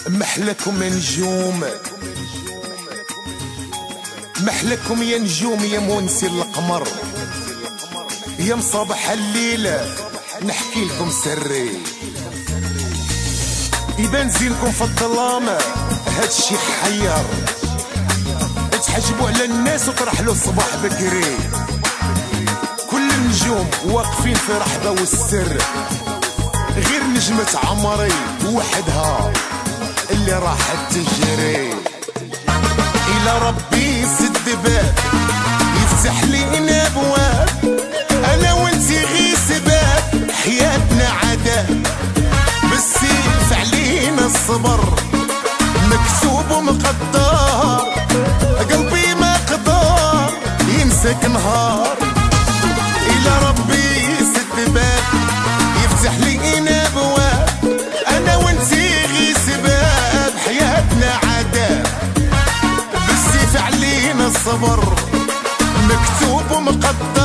محلكم يا نجوم، محلكم يا نجوم، يا مونسي القمر، يا مصباح الليلة نحكي لكم سري. يبان زينكم في الظلام هادشي حير، تحجبوا على الناس وترحلوا الصباح بكري. كل النجوم واقفين في رحبة والسر، غير نجمة عمري وحدها اللي راحت تجري. إلى ربي سد باب يفتح لينا ابواب، انا وانتي غير سباب حياتنا عذاب، بالسيف علينا الصبر مكتوب ومقدر، قلبي ما قدر يمسك نهار. إلى ربي سد باب يفتح لينا ابواب، انا وانتي غير سباب حياتنا عذاب، بالسيف علينا الصبر مكتوب ومقدر،